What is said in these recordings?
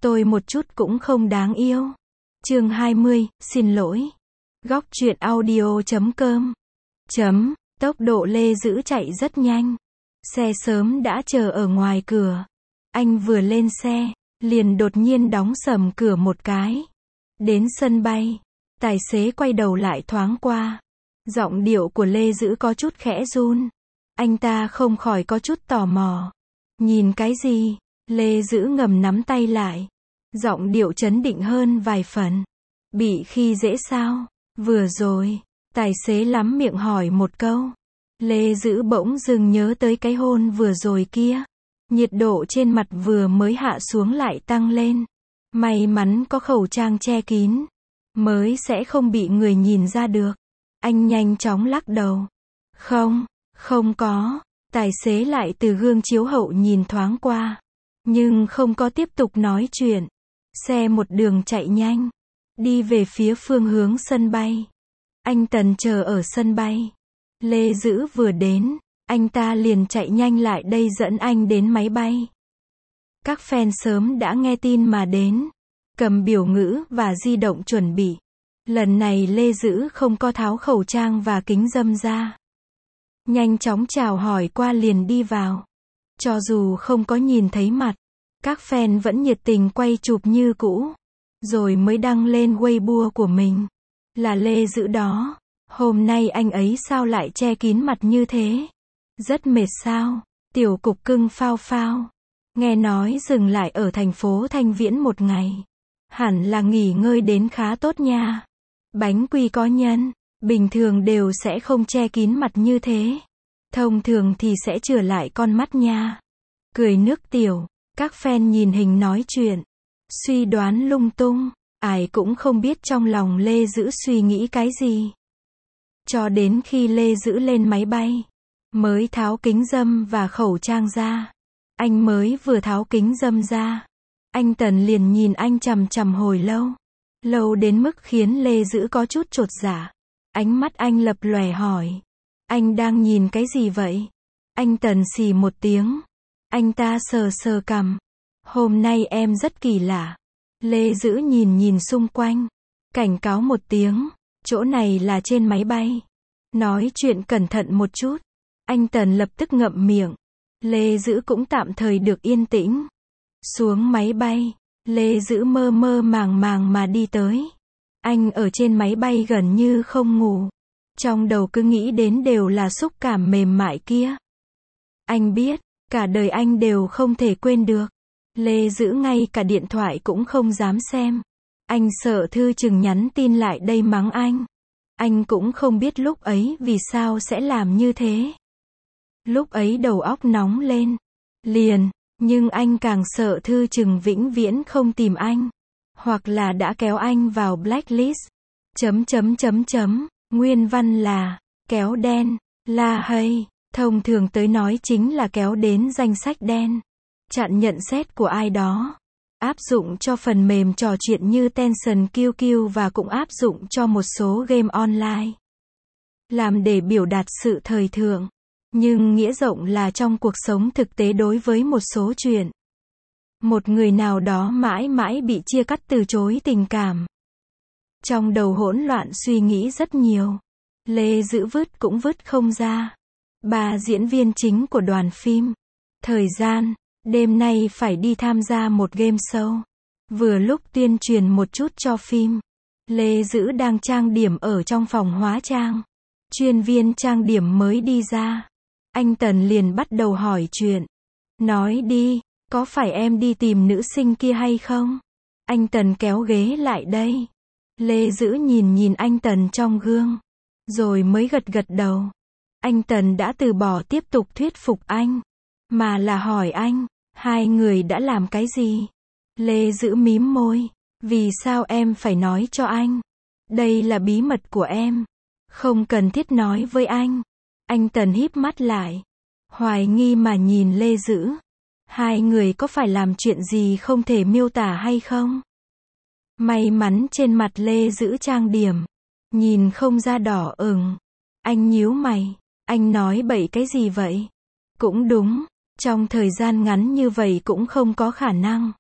Tôi một chút cũng không đáng yêu. Chương 20, xin lỗi. Góc truyện audio.com. Tốc độ Lê Dữ chạy rất nhanh. Xe sớm đã chờ ở ngoài cửa. Anh vừa lên xe, liền đột nhiên đóng sầm cửa một cái. Đến sân bay, tài xế quay đầu lại thoáng qua. Giọng điệu của Lê Dữ có chút khẽ run. Anh ta không khỏi có chút tò mò. Nhìn cái gì? Lê Dữ ngầm nắm tay lại. Giọng điệu trấn định hơn vài phần. Bị khi dễ sao? Vừa rồi, tài xế lắm miệng hỏi một câu. Lê Dữ bỗng dưng nhớ tới cái hôn vừa rồi kia. Nhiệt độ trên mặt vừa mới hạ xuống lại tăng lên. May mắn có khẩu trang che kín, mới sẽ không bị người nhìn ra được. Anh nhanh chóng lắc đầu. Không có. Tài xế lại từ gương chiếu hậu nhìn thoáng qua. Nhưng không có tiếp tục nói chuyện. Xe một đường chạy nhanh. Đi về phía phương hướng sân bay. Anh Tần chờ ở sân bay. Lê Dữ vừa đến, anh ta liền chạy nhanh lại đây dẫn anh đến máy bay. Các fan sớm đã nghe tin mà đến. Cầm biểu ngữ và di động chuẩn bị. Lần này Lê Dữ không có tháo khẩu trang và kính râm ra. Nhanh chóng chào hỏi qua liền đi vào. Cho dù không có nhìn thấy mặt, các fan vẫn nhiệt tình quay chụp như cũ. Rồi mới đăng lên Weibo của mình. Là Lê Dữ đó. Hôm nay anh ấy sao lại che kín mặt như thế? Rất mệt sao? Tiểu cục cưng phao phao. Nghe nói dừng lại ở thành phố Thanh Viễn một ngày. Hẳn là nghỉ ngơi đến khá tốt nha. Bánh quy có nhân, bình thường đều sẽ không che kín mặt như thế. Thông thường thì sẽ chừa lại con mắt nha. Cười nước tiểu, các fan nhìn hình nói chuyện. Suy đoán lung tung, ai cũng không biết trong lòng Lê Dữ suy nghĩ cái gì. Cho đến khi Lê Dữ lên máy bay, mới tháo kính râm và khẩu trang ra. Anh mới vừa tháo kính râm ra. Anh Tần liền nhìn anh chằm chằm hồi lâu. Lâu đến mức khiến Lê Dữ có chút chột dạ. Ánh mắt anh lập lòe hỏi. Anh đang nhìn cái gì vậy? Anh Tần xì một tiếng. Anh ta sờ sờ cằm. Hôm nay em rất kỳ lạ. Lê Dữ nhìn xung quanh. Cảnh cáo một tiếng. Chỗ này là trên máy bay. Nói chuyện cẩn thận một chút. Anh Tần lập tức ngậm miệng. Lê Dữ cũng tạm thời được yên tĩnh. Xuống máy bay, Lê Dữ mơ mơ màng mà đi tới. Anh ở trên máy bay gần như không ngủ. Trong đầu cứ nghĩ đến đều là xúc cảm mềm mại kia. Anh biết, cả đời anh đều không thể quên được. Lê Dữ ngay cả điện thoại cũng không dám xem. Anh sợ Thư Chừng nhắn tin lại đây mắng anh. Anh cũng không biết lúc ấy vì sao sẽ làm như thế. Lúc ấy đầu óc nóng lên. Nhưng anh càng sợ Thư Chừng vĩnh viễn không tìm anh. Hoặc là đã kéo anh vào blacklist. Nguyên văn là, kéo đen, la hay, thông thường tới nói chính là kéo đến danh sách đen. Chặn nhận xét của ai đó. Áp dụng cho phần mềm trò chuyện như Tencent QQ và cũng áp dụng cho một số game online. Làm để biểu đạt sự thời thượng. Nhưng nghĩa rộng là trong cuộc sống thực tế đối với một số chuyện. Một người nào đó mãi mãi bị chia cắt từ chối tình cảm. Trong đầu hỗn loạn suy nghĩ rất nhiều. Lê Dữ vứt cũng vứt không ra. 3 diễn viên chính của đoàn phim. Thời gian, đêm nay phải đi tham gia một game show. Vừa lúc tuyên truyền một chút cho phim. Lê Dữ đang trang điểm ở trong phòng hóa trang. Chuyên viên trang điểm mới đi ra. Anh Tần liền bắt đầu hỏi chuyện. Nói đi, có phải em đi tìm nữ sinh kia hay không? Anh Tần kéo ghế lại đây. Lê Dữ nhìn anh Tần trong gương. Rồi mới gật đầu. Anh Tần đã từ bỏ tiếp tục thuyết phục anh. Mà là hỏi anh, hai người đã làm cái gì? Lê Dữ mím môi. Vì sao em phải nói cho anh? Đây là bí mật của em. Không cần thiết nói với anh. Anh Tần híp mắt lại. Hoài nghi mà nhìn Lê Dữ. Hai người có phải làm chuyện gì không thể miêu tả hay không? May mắn trên mặt Lê Dữ trang điểm. Nhìn không ra đỏ ửng. Anh nhíu mày. Anh nói bậy cái gì vậy? Cũng đúng. Trong thời gian ngắn như vậy cũng không có khả năng.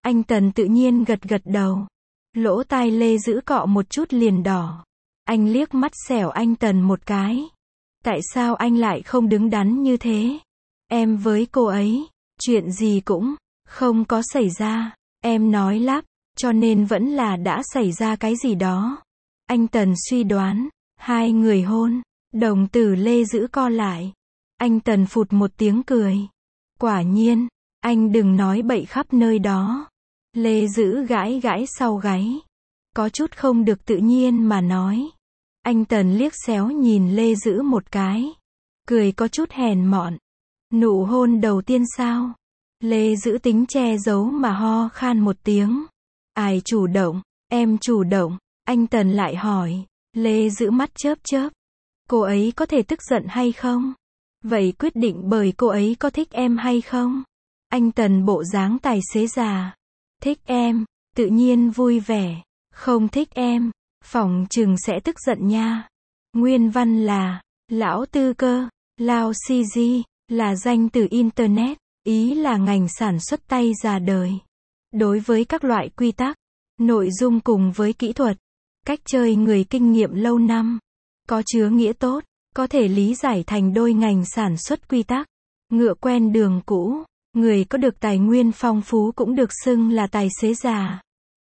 Anh Tần tự nhiên gật gật đầu. Lỗ tai Lê Dữ cọ một chút liền đỏ. Anh liếc mắt xẻo anh Tần một cái. Tại sao anh lại không đứng đắn như thế? Em với cô ấy, chuyện gì cũng không có xảy ra. Em nói lắp, cho nên vẫn là đã xảy ra cái gì đó. Anh Tần suy đoán, hai người hôn, đồng tử Lê Dữ co lại. Anh Tần phụt một tiếng cười. Quả nhiên, anh đừng nói bậy khắp nơi đó. Lê Dữ gãi gãi sau gáy. Có chút không được tự nhiên mà nói. Anh Tần liếc xéo nhìn Lê Dữ một cái. Cười có chút hèn mọn. Nụ hôn đầu tiên sao? Lê Dữ tính che giấu mà ho khan một tiếng. Ai chủ động? Em chủ động. Anh Tần lại hỏi. Lê Dữ mắt chớp chớp. Cô ấy có thể tức giận hay không? Vậy quyết định bởi cô ấy có thích em hay không? Anh Tần bộ dáng tài xế già. Thích em, tự nhiên vui vẻ. Không thích em, phỏng chừng sẽ tức giận nha. Nguyên văn là, lão tư cơ, lao CG, là danh từ Internet, ý là ngành sản xuất tay già đời. Đối với các loại quy tắc, nội dung cùng với kỹ thuật, cách chơi người kinh nghiệm lâu năm, có chứa nghĩa tốt, có thể lý giải thành đôi ngành sản xuất quy tắc. Ngựa quen đường cũ, người có được tài nguyên phong phú cũng được xưng là tài xế già.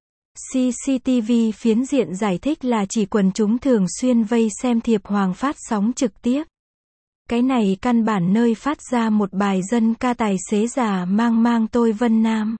CCTV phiến diện giải thích là chỉ quần chúng thường xuyên vây xem thiệp hoàng phát sóng trực tiếp. Cái này căn bản nơi phát ra một bài dân ca tài xế già mang tôi Vân Nam.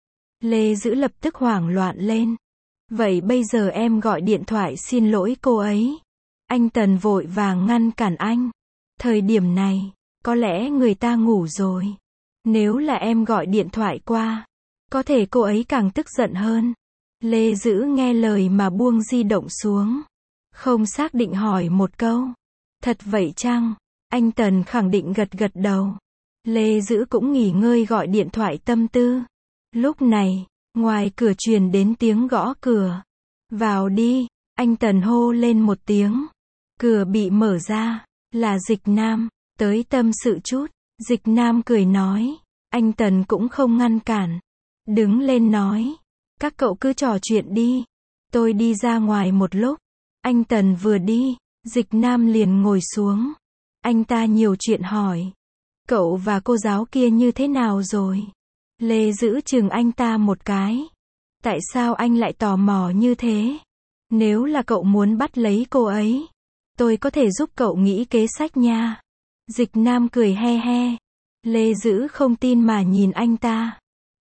Lê Dữ lập tức hoảng loạn lên. Vậy bây giờ em gọi điện thoại xin lỗi cô ấy. Anh Tần vội vàng ngăn cản anh. Thời điểm này, có lẽ người ta ngủ rồi. Nếu là em gọi điện thoại qua, có thể cô ấy càng tức giận hơn. Lê Dữ nghe lời mà buông di động xuống. Không xác định hỏi một câu. Thật vậy chăng? Anh Tần khẳng định gật gật đầu. Lê Dữ cũng nghỉ ngơi gọi điện thoại tâm tư. Lúc này, ngoài cửa truyền đến tiếng gõ cửa. Vào đi, anh Tần hô lên một tiếng. Cửa bị mở ra, là Dịch Nam, tới tâm sự chút. Dịch Nam cười nói. Anh Tần cũng không ngăn cản. Đứng lên nói. Các cậu cứ trò chuyện đi. Tôi đi ra ngoài một lúc. Anh Tần vừa đi, Dịch Nam liền ngồi xuống. Anh ta nhiều chuyện hỏi. Cậu và cô giáo kia như thế nào rồi? Lê Dữ chừng anh ta một cái. Tại sao anh lại tò mò như thế? Nếu là cậu muốn bắt lấy cô ấy, tôi có thể giúp cậu nghĩ kế sách nha. Dịch Nam cười he he. Lê Dữ không tin mà nhìn anh ta.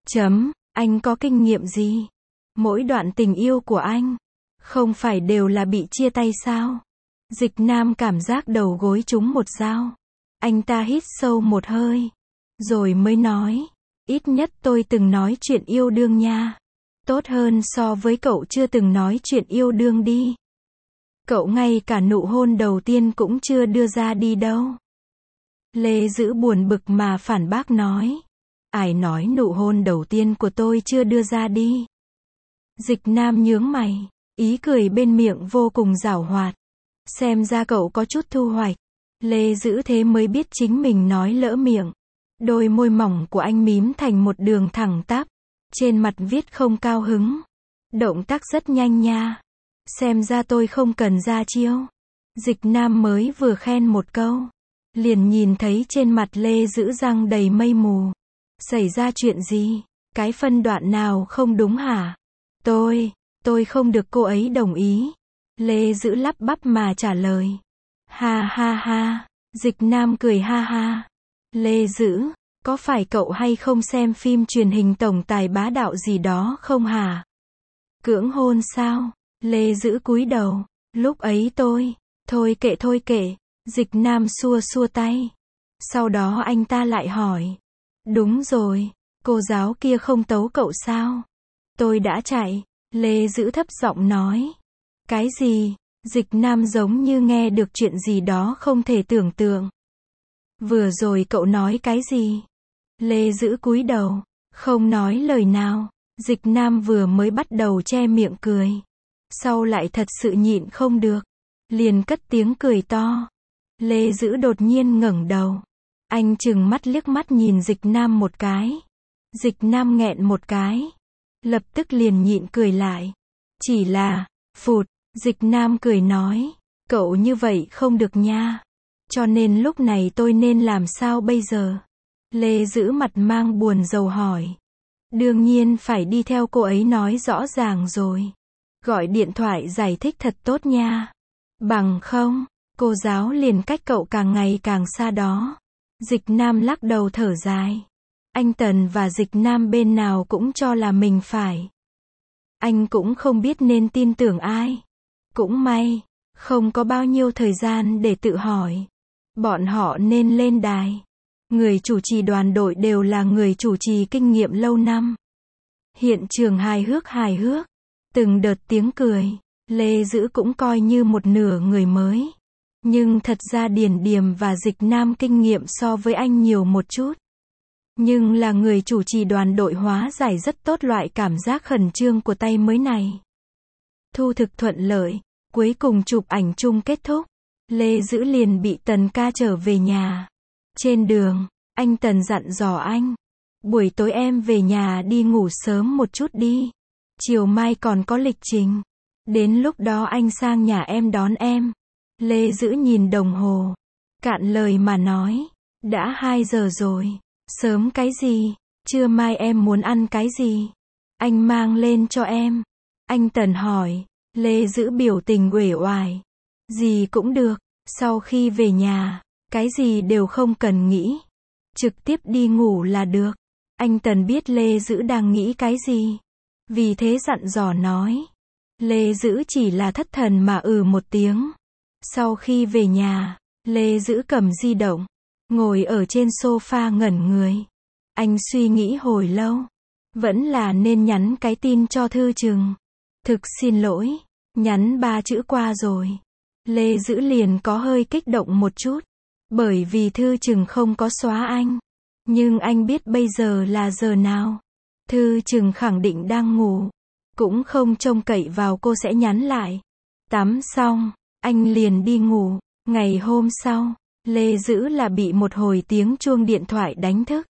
Anh có kinh nghiệm gì? Mỗi đoạn tình yêu của anh, không phải đều là bị chia tay sao? Dịch Nam cảm giác đầu gối trúng một dao. Anh ta hít sâu một hơi, rồi mới nói. Ít nhất tôi từng nói chuyện yêu đương nha. Tốt hơn so với cậu chưa từng nói chuyện yêu đương đi. Cậu ngay cả nụ hôn đầu tiên cũng chưa đưa ra đi đâu. Lê Dữ buồn bực mà phản bác nói. Ai nói nụ hôn đầu tiên của tôi chưa đưa ra đi? Dịch Nam nhướng mày, ý cười bên miệng vô cùng giảo hoạt. Xem ra cậu có chút thu hoạch. Lê Dữ thế mới biết chính mình nói lỡ miệng. Đôi môi mỏng của anh mím thành một đường thẳng tắp. Trên mặt viết không cao hứng. Động tác rất nhanh nha. Xem ra tôi không cần ra chiêu. Dịch Nam mới vừa khen một câu, liền nhìn thấy trên mặt Lê Dữ răng đầy mây mù. Xảy ra chuyện gì? Cái phân đoạn nào không đúng hả? Tôi không được cô ấy đồng ý. Lê Dữ lắp bắp mà trả lời. Ha ha ha. Dịch Nam cười ha ha. Lê Dữ, có phải cậu hay không xem phim truyền hình tổng tài bá đạo gì đó không hả? Cưỡng hôn sao? Lê Dữ cúi đầu. Lúc ấy thôi kệ. Dịch Nam xua xua tay. Sau đó anh ta lại hỏi. Đúng rồi, cô giáo kia không tấu cậu sao? Tôi đã chạy. Lê Dữ thấp giọng nói. Cái gì? Dịch Nam giống như nghe được chuyện gì đó không thể tưởng tượng. Vừa rồi cậu nói cái gì? Lê Dữ cúi đầu, không nói lời nào. Dịch Nam vừa mới bắt đầu che miệng cười. Sau lại thật sự nhịn không được. Liền cất tiếng cười to. Lê Dữ đột nhiên ngẩng đầu. Anh trừng mắt liếc mắt nhìn Dịch Nam một cái. Dịch Nam nghẹn một cái. lập tức liền nhịn cười lại. Chỉ là, phụt, Dịch Nam cười nói, cậu như vậy không được nha. Cho nên lúc này tôi nên làm sao bây giờ? Lê Dữ mặt mang buồn rầu hỏi. Đương nhiên phải đi theo cô ấy nói rõ ràng rồi. Gọi điện thoại giải thích thật tốt nha. Bằng không, cô giáo liền cách cậu càng ngày càng xa đó. Dịch Nam lắc đầu thở dài. Anh Tần và Dịch Nam bên nào cũng cho là mình phải. Anh cũng không biết nên tin tưởng ai. Cũng may, không có bao nhiêu thời gian để tự hỏi. Bọn họ nên lên đài. Người chủ trì đoàn đội đều là người chủ trì kinh nghiệm lâu năm. Hiện trường hài hước. Từng đợt tiếng cười. Lê Dữ cũng coi như một nửa người mới. Nhưng thật ra Điển Điềm và Dịch Nam kinh nghiệm so với anh nhiều một chút. Nhưng là người chủ trì đoàn đội hóa giải rất tốt loại cảm giác khẩn trương của tay mới này. Thu thực thuận lợi, cuối cùng chụp ảnh chung kết thúc. Lê Dữ liền bị Tần ca trở về nhà. Trên đường, anh Tần dặn dò anh. Buổi tối em về nhà đi ngủ sớm một chút đi. Chiều mai còn có lịch trình. Đến lúc đó anh sang nhà em đón em. Lê Dữ nhìn đồng hồ. Cạn lời mà nói. Đã 2 giờ rồi. Sớm cái gì? Trưa mai em muốn ăn cái gì? Anh mang lên cho em. Anh Tần hỏi. Lê Dữ biểu tình uể oải. Gì cũng được. Sau khi về nhà, cái gì đều không cần nghĩ. Trực tiếp đi ngủ là được. Anh Tần biết Lê Dữ đang nghĩ cái gì. Vì thế dặn dò nói. Lê Dữ chỉ là thất thần mà một tiếng. Sau khi về nhà, Lê Dữ cầm di động. Ngồi ở trên sofa ngẩn người. Anh suy nghĩ hồi lâu. Vẫn là nên nhắn cái tin cho Thư Trừng. Thực xin lỗi. Nhắn 3 chữ qua rồi. Lê Dữ liền có hơi kích động một chút. Bởi vì Thư Trừng không có xóa anh. Nhưng anh biết bây giờ là giờ nào. Thư Trừng khẳng định đang ngủ. Cũng không trông cậy vào cô sẽ nhắn lại. Tắm xong, anh liền đi ngủ. Ngày hôm sau, Lê Dữ là bị một hồi tiếng chuông điện thoại đánh thức.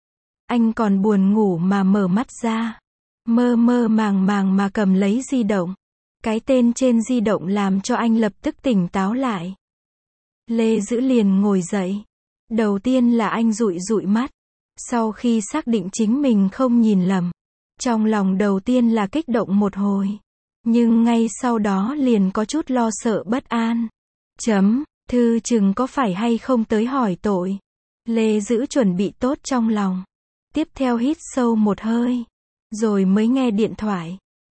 Anh còn buồn ngủ mà mở mắt ra. Mơ mơ màng màng mà cầm lấy di động. Cái tên trên di động làm cho anh lập tức tỉnh táo lại. Lê Dữ liền ngồi dậy. Đầu tiên là anh dụi dụi mắt. Sau khi xác định chính mình không nhìn lầm. Trong lòng đầu tiên là kích động một hồi. Nhưng ngay sau đó liền có chút lo sợ bất an. Thư Trừng có phải hay không tới hỏi tội. Lê Dữ chuẩn bị tốt trong lòng. Tiếp theo hít sâu một hơi. Rồi mới nghe điện thoại.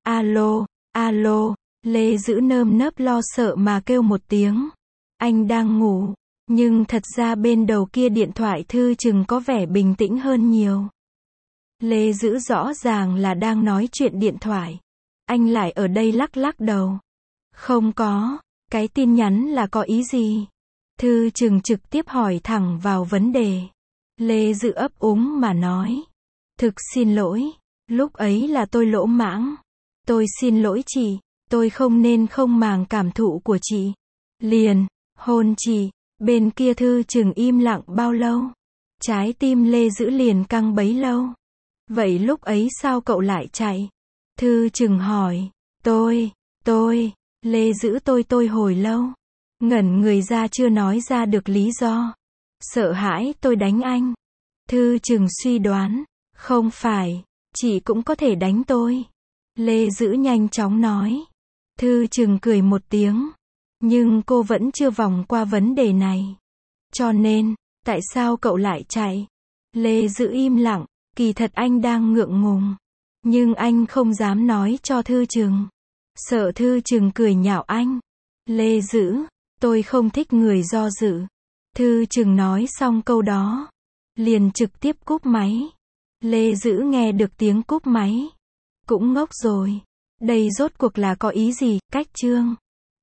Alo, Lê Dữ nơm nớp lo sợ mà kêu một tiếng. Anh đang ngủ. Nhưng thật ra bên đầu kia điện thoại Thư Trừng có vẻ bình tĩnh hơn nhiều. Lê Dữ rõ ràng là đang nói chuyện điện thoại. Anh lại ở đây lắc lắc đầu. Không có, cái tin nhắn là có ý gì? Thư Trừng trực tiếp hỏi thẳng vào vấn đề. Lê Dữ ấp úng mà nói. Thực xin lỗi, lúc ấy là tôi lỗ mãng. Tôi xin lỗi chị, tôi không nên không màng cảm thụ của chị. Liền, hôn chị. Bên kia Thư Trừng im lặng bao lâu? Trái tim Lê Dữ liền căng bấy lâu. Vậy lúc ấy sao cậu lại chạy? Thư Trừng hỏi. Lê Dữ tôi hồi lâu. Ngẩn người ra chưa nói ra được lý do. Sợ hãi tôi đánh anh. Thư Trừng suy đoán. Không phải, chị cũng có thể đánh tôi. Lê Dữ nhanh chóng nói. Thư Trừng cười một tiếng. Nhưng cô vẫn chưa vòng qua vấn đề này. Cho nên, tại sao cậu lại chạy? Lê Dữ im lặng, kỳ thật anh đang ngượng ngùng. Nhưng anh không dám nói cho Thư Trừng. Sợ Thư Trừng cười nhạo anh. Lê Dữ, tôi không thích người do dự. Thư Trừng nói xong câu đó. Liền trực tiếp cúp máy. Lê Dữ nghe được tiếng cúp máy. Cũng ngốc rồi. Đây rốt cuộc là có ý gì, cách chương.